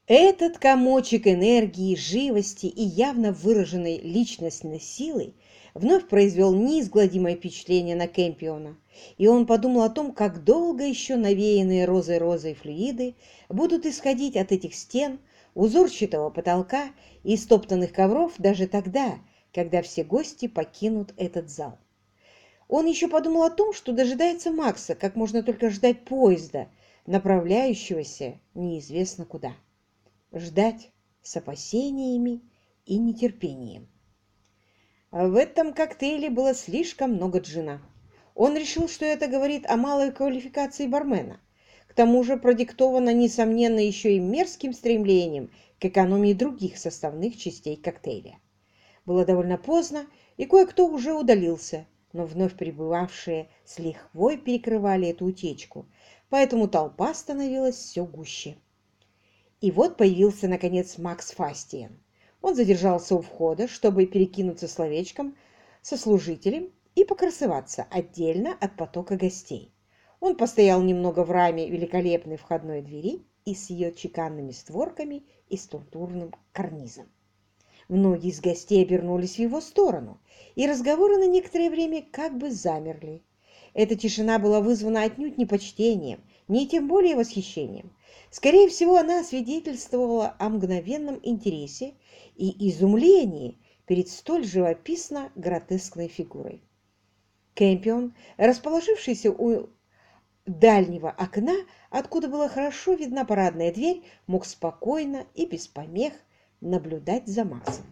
Этот комочек энергии, живости и явно выраженной личностной силы вновь произвел неизгладимое впечатление на Кэмпиона, и он подумал о том, как долго еще навеянные розой флюиды будут исходить от этих стен, узорчатого потолка и стоптанных ковров даже тогда, когда все гости покинут этот зал. Он еще подумал о том, что дожидается Макса, как можно только ждать поезда, направляющегося неизвестно куда. Ждать с опасениями и нетерпением. В этом коктейле было слишком много джина. Он решил, что это говорит о малой квалификации бармена. К тому же продиктовано, несомненно, еще и мерзким стремлением к экономии других составных частей коктейля. Было довольно поздно, и кое-кто уже удалился, но вновь прибывавшие с лихвой перекрывали эту утечку, поэтому толпа становилась все гуще. И вот появился, наконец, Макс Фастиен. Он задержался у входа, чтобы перекинуться словечком со служителем и покрасоваться отдельно от потока гостей. Он постоял немного в раме великолепной входной двери и с ее чеканными створками и структурным карнизом. Многие из гостей обернулись в его сторону, и разговоры на некоторое время как бы замерли. Эта тишина была вызвана отнюдь не почтением, не тем более восхищением. Скорее всего, она свидетельствовала о мгновенном интересе и изумлении перед столь живописно гротескной фигурой. Кэмпион, расположившийся у дальнего окна, откуда была хорошо видна парадная дверь, мог спокойно и без помех наблюдать за Максом.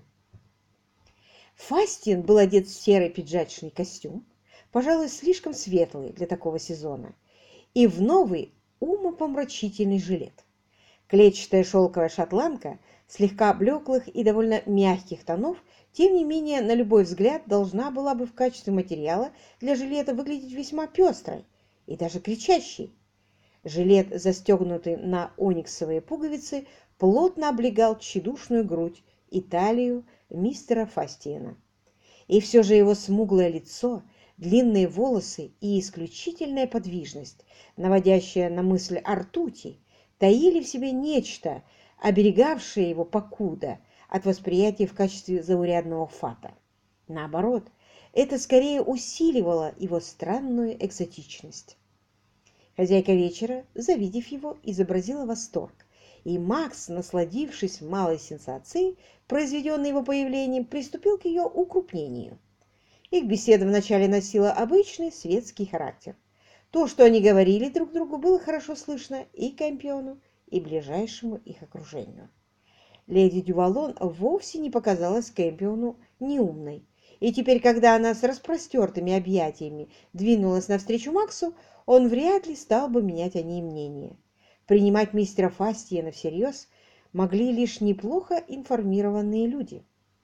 Фастин был одет в серый пиджачный костюм, пожалуй, слишком светлый для такого сезона, и в новый умопомрачительный жилет. Клетчатая шелковая шотландка слегка блеклых и довольно мягких тонов, тем не менее, на любой взгляд должна была бы в качестве материала для жилета выглядеть весьма пестрой и даже кричащей. Жилет, застегнутый на ониксовые пуговицы, плотно облегал тщедушную грудь и талию мистера Фастиена. И все же его смуглое лицо, длинные волосы и исключительная подвижность, наводящая на мысль о ртути, таили в себе нечто, оберегавшее его покуда от восприятия в качестве заурядного фата. Наоборот, это скорее усиливало его странную экзотичность. Хозяйка вечера, завидев его, изобразила восторг, и Макс, насладившись малой сенсацией, произведенной его появлением, приступил к ее укрупнению. Их беседа вначале носила обычный светский характер. То, что они говорили друг другу, было хорошо слышно и Кэмпиону, и ближайшему их окружению. Леди Дювалон вовсе не показалась Кэмпиону неумной, и теперь, когда она с распростертыми объятиями двинулась навстречу Максу, он вряд ли стал бы менять о ней мнение. Принимать мистера Фастиена всерьез могли лишь неплохо информированные люди.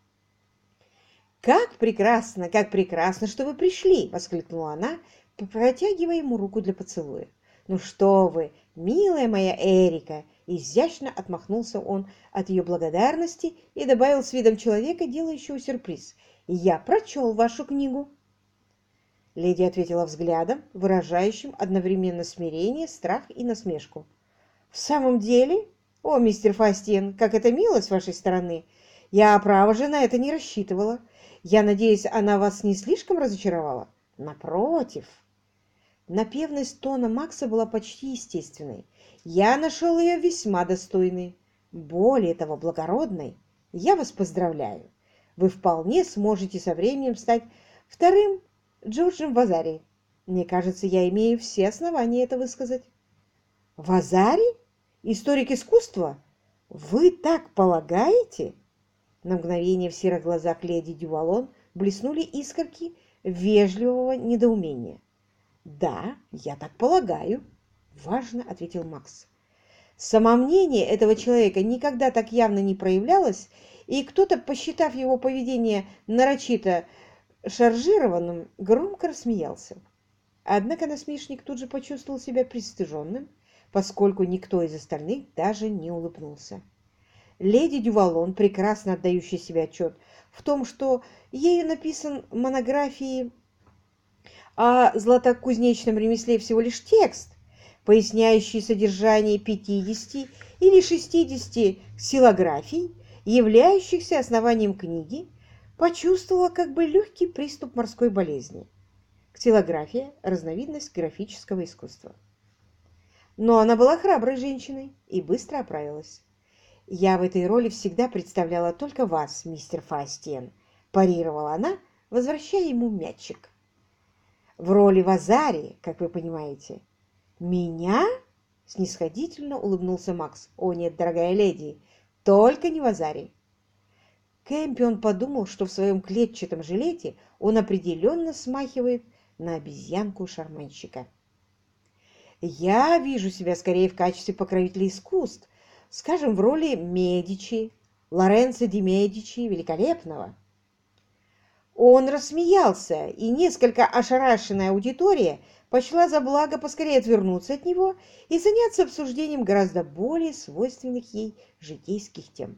как прекрасно, что вы пришли!» — воскликнула она, протягивая ему руку для поцелуя. «Ну что вы, милая моя Эрика!» Изящно отмахнулся он от ее благодарности и добавил с видом человека, делающего сюрприз. «Я прочел вашу книгу». Леди ответила взглядом, выражающим одновременно смирение, страх и насмешку. «В самом деле? О, мистер Фастиен, как это мило с вашей стороны! Я, право же, на это не рассчитывала. Я надеюсь, она вас не слишком разочаровала? Напротив!» Напевность тона Макса была почти естественной. «Я нашел ее весьма достойной. Более того, благородной. Я вас поздравляю. Вы вполне сможете со временем стать вторым Джорджем Вазари. Мне кажется, я имею все основания это высказать». «Вазари? Историк искусства? Вы так полагаете?» На мгновение в серых глазах леди Дювалон блеснули искорки вежливого недоумения. «Да, я так полагаю», — важно ответил Макс. Самомнение этого человека никогда так явно не проявлялось, и кто-то, посчитав его поведение нарочито шаржированным, громко рассмеялся. Однако насмешник тут же почувствовал себя пристыженным, поскольку никто из остальных даже не улыбнулся. Леди Дювалон, прекрасно отдающая себе отчет в том, что ею написан в монографии о златокузнечном ремесле всего лишь текст, поясняющий содержание 50 или 60 ксилографий, являющихся основанием книги, почувствовала как бы легкий приступ морской болезни. Ксилография – разновидность графического искусства. Но она была храброй женщиной и быстро оправилась. «Я в этой роли всегда представляла только вас, мистер Фастиен», – парировала она, возвращая ему мячик. «В роли Вазари, как вы понимаете». «Меня?» – снисходительно улыбнулся Макс. «О нет, дорогая леди, только не Вазари». Кэмпион подумал, что в своем клетчатом жилете он определенно смахивает на обезьянку-шарманщика. «Я вижу себя скорее в качестве покровителя искусств, скажем, в роли Медичи, Лоренцо ди Медичи Великолепного». Он рассмеялся, и несколько ошарашенная аудитория почла за благо поскорее отвернуться от него и заняться обсуждением гораздо более свойственных ей житейских тем.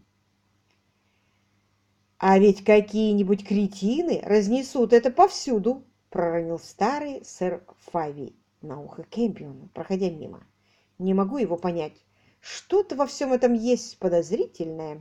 «А ведь какие-нибудь кретины разнесут это повсюду», — проронил старый сэр Фави на ухо Кэмпиону, проходя мимо. «Не могу его понять. Что-то во всем этом есть подозрительное».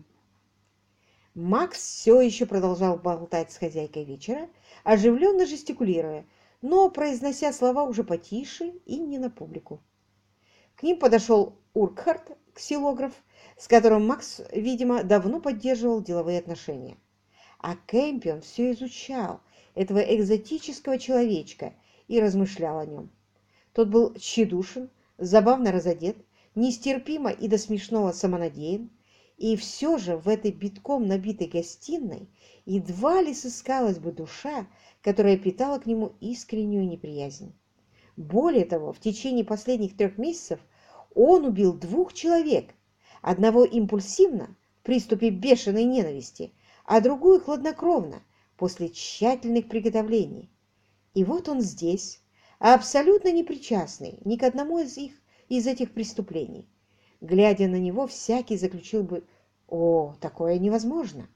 Макс все еще продолжал болтать с хозяйкой вечера, оживленно жестикулируя, но произнося слова уже потише и не на публику. К ним подошел Уркхард, ксилограф, с которым Макс, видимо, давно поддерживал деловые отношения. А Кэмпион все изучал этого экзотического человечка и размышлял о нем. Тот был тщедушен, забавно разодет, нестерпимо и до смешного самонадеян, и все же в этой битком набитой гостиной едва ли сыскалась бы душа, которая питала к нему искреннюю неприязнь. Более того, в течение последних 3 месяцев он убил 2 человек, одного импульсивно, в приступе бешеной ненависти, а другую хладнокровно, после тщательных приготовлений. И вот он здесь, абсолютно непричастный ни к одному из этих преступлений. Глядя на него, всякий заключил бы: «О, такое невозможно!»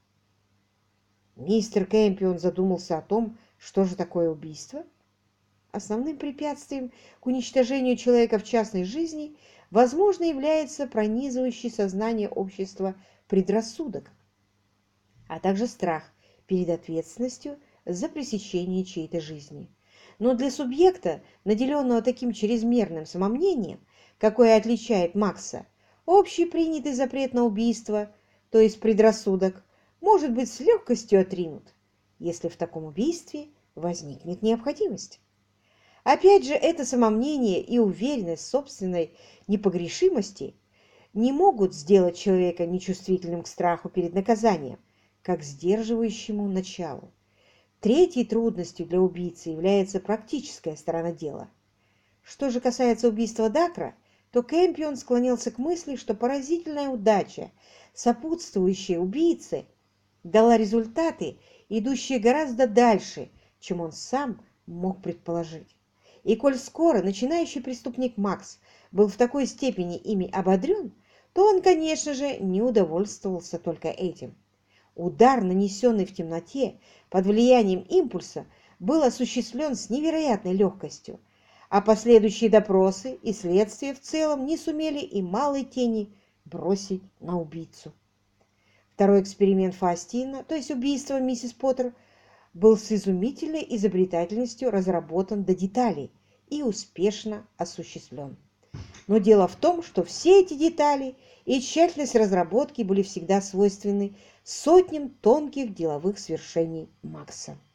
Мистер Кэмпион задумался о том, что же такое убийство. Основным препятствием к уничтожению человека в частной жизни, возможно, является пронизывающий сознание общества предрассудок, а также страх перед ответственностью за пресечение чьей-то жизни. Но для субъекта, наделенного таким чрезмерным самомнением, какое отличает Макса, общепринятый запрет на убийство, то есть предрассудок, может быть с легкостью отринут, если в таком убийстве возникнет необходимость. Опять же, это самомнение и уверенность в собственной непогрешимости не могут сделать человека нечувствительным к страху перед наказанием, как сдерживающему началу. Третьей трудностью для убийцы является практическая сторона дела. Что же касается убийства Дакра, то Кэмпион склонился к мысли, что поразительная удача, сопутствующая убийце, дала результаты, идущие гораздо дальше, чем он сам мог предположить. И коль скоро начинающий преступник Макс был в такой степени ими ободрен, то он, конечно же, не удовольствовался только этим. Удар, нанесенный в темноте под влиянием импульса, был осуществлен с невероятной легкостью, а последующие допросы и следствие в целом не сумели и малой тени бросить на убийцу. Второй эксперимент Фастина, то есть убийство миссис Поттер, был с изумительной изобретательностью разработан до деталей и успешно осуществлен. Но дело в том, что все эти детали и тщательность разработки были всегда свойственны сотням тонких деловых свершений Макса.